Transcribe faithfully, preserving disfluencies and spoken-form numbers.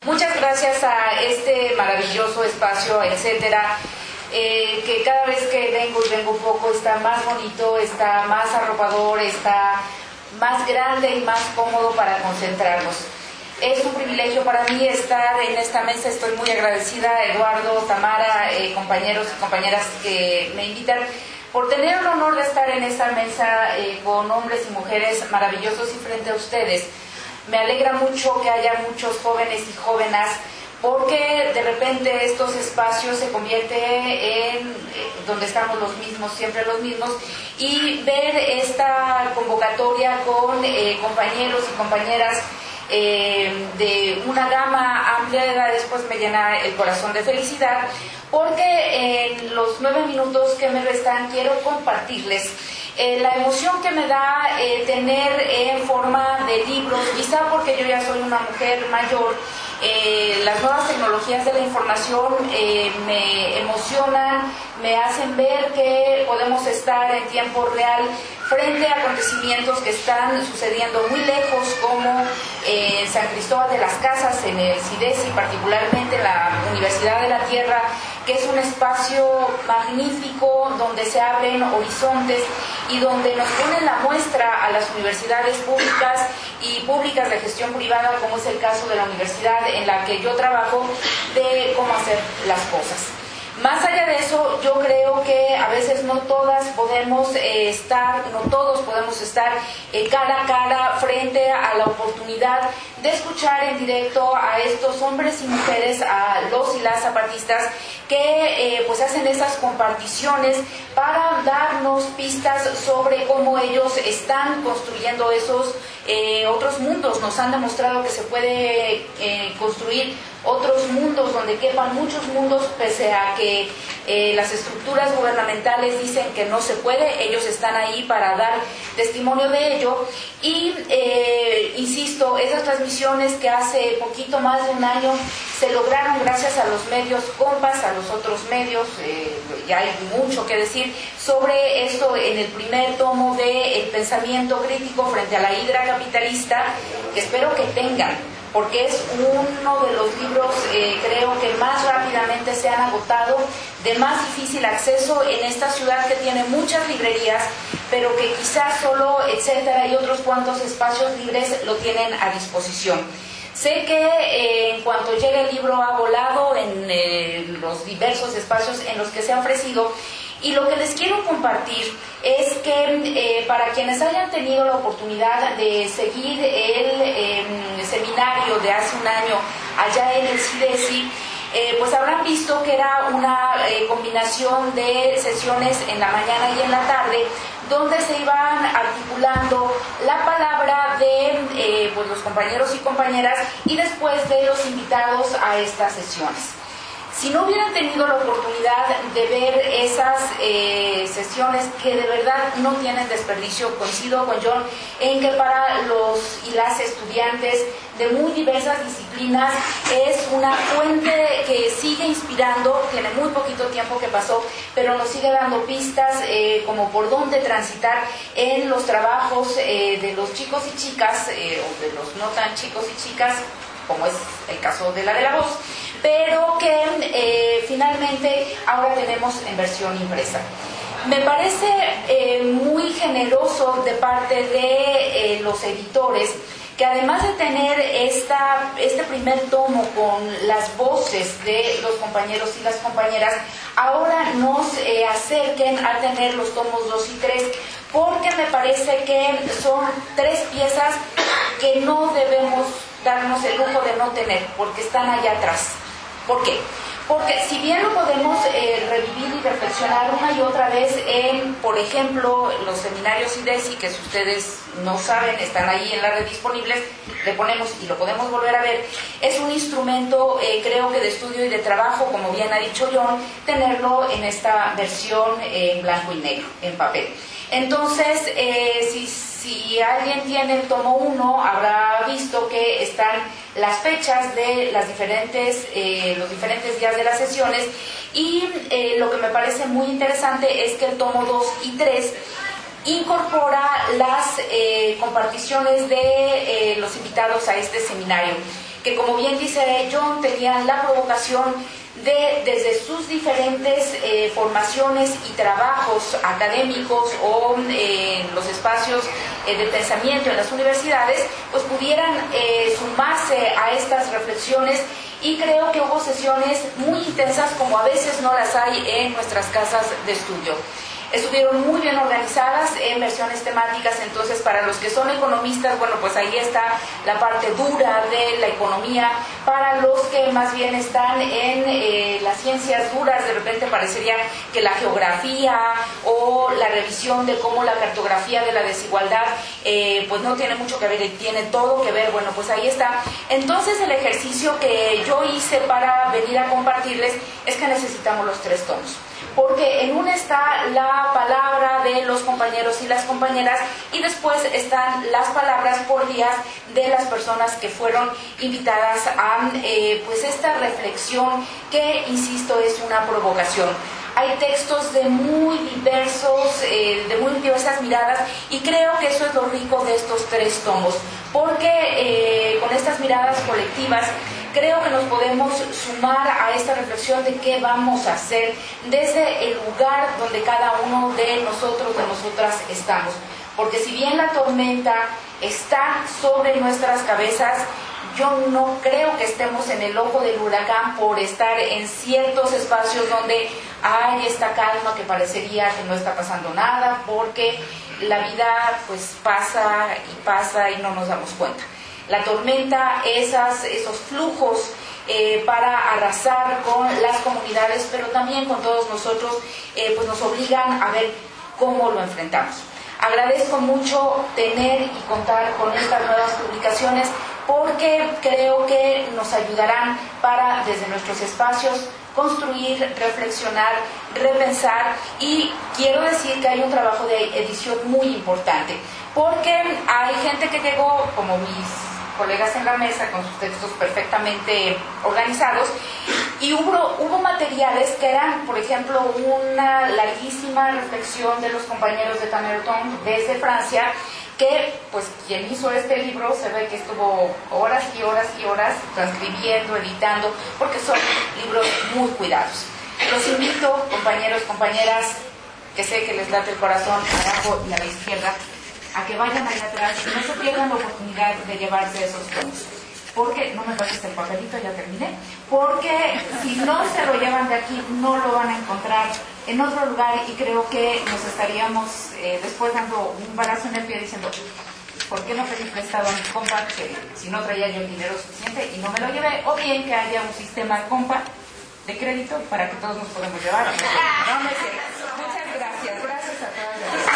Muchas gracias a este maravilloso espacio, etcétera, eh, que cada vez que vengo y vengo un poco está más bonito, está más arropador, está más grande y más cómodo para concentrarnos. Es un privilegio para mí estar en esta mesa, estoy muy agradecida, Eduardo, Tamara, eh, compañeros y compañeras que me invitan, por tener el honor de estar en esta mesa eh, con hombres y mujeres maravillosos y frente a ustedes. Me alegra mucho que haya muchos jóvenes y jóvenes, porque de repente estos espacios se convierten en eh, donde estamos los mismos, siempre los mismos, y ver esta convocatoria con eh, compañeros y compañeras eh, de una gama amplia de edades, pues me llena el corazón de felicidad, porque en los nueve minutos que me restan quiero compartirles Eh, la emoción que me da eh, tener en forma de libros, quizá porque yo ya soy una mujer mayor, eh, las nuevas tecnologías de la información eh, me emocionan, me hacen ver que podemos estar en tiempo real frente a acontecimientos que están sucediendo muy lejos, como eh, en San Cristóbal de las Casas, en el CIDESI, particularmente en la Universidad de la Tierra, que es un espacio magnífico donde se abren horizontes y donde nos ponen la muestra a las universidades públicas y públicas de gestión privada, como es el caso de la universidad en la que yo trabajo, de cómo hacer las cosas. Más allá de eso, yo creo que a veces no todas podemos eh, estar, no todos podemos estar eh, cara a cara frente a la oportunidad de escuchar en directo a estos hombres y mujeres, a los y las zapatistas, que eh, pues hacen esas comparticiones para darnos pistas sobre cómo ellos están construyendo esos eh, otros mundos. Nos han demostrado que se puede eh, construir otros mundos donde quepan muchos mundos, pese a que eh, las estructuras gubernamentales dicen que no se puede. Ellos están ahí para dar testimonio de ello. Y eh, insisto, esas transmisiones que hace poquito más de un año se lograron gracias a los medios compas, a los otros medios, eh, ya hay mucho que decir sobre esto en el primer tomo de El pensamiento crítico frente a la hidra capitalista, que espero que tengan, porque es uno de los libros, eh, creo que más rápidamente se han agotado, de más difícil acceso en esta ciudad que tiene muchas librerías, pero que quizás solo, etcétera, y otros cuantos espacios libres lo tienen a disposición. Sé que eh, en cuanto llegue el libro ha volado en eh, los diversos espacios en los que se ha ofrecido, y lo que les quiero compartir es que eh, para quienes hayan tenido la oportunidad de seguir el eh, seminario de hace un año allá en el CIDESI, eh, pues habrán visto que era una eh, combinación de sesiones en la mañana y en la tarde, donde se iban articulando la palabra de eh, pues los compañeros y compañeras y después de los invitados a estas sesiones. Si no hubieran tenido la oportunidad de ver esas eh, sesiones, que de verdad no tienen desperdicio, coincido con John en que para los y las estudiantes de muy diversas disciplinas es una fuente que sigue inspirando, tiene muy poquito tiempo que pasó, pero nos sigue dando pistas eh, como por dónde transitar en los trabajos eh, de los chicos y chicas, eh, o de los no tan chicos y chicas, como es el caso de la de la voz, pero que eh, finalmente ahora tenemos en versión impresa. Me parece eh, muy generoso de parte de eh, los editores, que además de tener esta, este primer tomo con las voces de los compañeros y las compañeras, ahora nos eh, acerquen a tener los tomos dos y tres, porque me parece que son tres piezas que no debemos darnos el lujo de no tener, porque están allá atrás. ¿Por qué? Porque si bien lo podemos eh, revivir y reflexionar una y otra vez en, por ejemplo, los seminarios CIDESI, que si ustedes no saben, están ahí en la red disponibles, le ponemos y lo podemos volver a ver, es un instrumento, eh, creo que de estudio y de trabajo, como bien ha dicho John, tenerlo en esta versión eh, en blanco y negro, en papel. Entonces, eh, si, si alguien tiene el tomo uno, habrá visto que están las fechas de las diferentes, eh, los diferentes días de las sesiones, y eh, lo que me parece muy interesante es que el tomo dos y tres incorpora las eh, comparticiones de eh, los invitados a este seminario. que, como bien dice John, tenían la provocación de, desde sus diferentes eh, formaciones y trabajos académicos o eh, en los espacios eh, de pensamiento en las universidades, pues pudieran eh, sumarse a estas reflexiones, y creo que hubo sesiones muy intensas como a veces no las hay en nuestras casas de estudio. Estuvieron muy bien organizadas en versiones temáticas, entonces para los que son economistas, bueno, pues ahí está la parte dura de la economía. Para los que más bien están en eh, las ciencias duras, de repente parecería que la geografía o la revisión de cómo la cartografía de la desigualdad eh, pues no tiene mucho que ver y tiene todo que ver, bueno, pues ahí está. Entonces el ejercicio que yo hice para venir a compartirles es que necesitamos los tres tomos, porque en una está la palabra de los compañeros y las compañeras, y después están las palabras por días de las personas que fueron invitadas a eh, pues esta reflexión que, insisto, es una provocación. Hay textos de muy diversos, eh, de muy diversas miradas, y creo que eso es lo rico de estos tres tomos, porque eh, con estas miradas colectivas creo que nos podemos sumar a esta reflexión de qué vamos a hacer desde el lugar donde cada uno de nosotros, de nosotras estamos. Porque si bien la tormenta está sobre nuestras cabezas, yo no creo que estemos en el ojo del huracán por estar en ciertos espacios donde hay esta calma que parecería que no está pasando nada, porque la vida pues pasa y pasa y no nos damos cuenta. La tormenta, esas, esos flujos eh, para arrasar con las comunidades, pero también con todos nosotros, eh, pues nos obligan a ver cómo lo enfrentamos. Agradezco mucho tener y contar con estas nuevas publicaciones, porque creo que nos ayudarán para, desde nuestros espacios, construir, reflexionar, repensar, y quiero decir que hay un trabajo de edición muy importante, porque hay gente que llegó, como mis colegas en la mesa, con sus textos perfectamente organizados, y hubo, hubo materiales que eran, por ejemplo, una larguísima reflexión de los compañeros de Tamerton desde Francia, que pues quien hizo este libro se ve que estuvo horas y horas y horas transcribiendo, editando, porque son libros muy cuidados. Los invito, compañeros, compañeras, que sé que les late el corazón abajo y a la izquierda, a que vayan allá atrás y no se pierdan la oportunidad de llevarse esos tomos. Porque, no me pases el papelito, ya terminé, porque si no se lo llevan de aquí, no lo van a encontrar en otro lugar, y creo que nos estaríamos eh, después dando un balazo en el pie diciendo, ¿por qué no pedí prestado a mi compa, que si no traía yo el dinero suficiente y no me lo llevé? O bien que haya un sistema compa de crédito para que todos nos podamos llevar. No, no, no,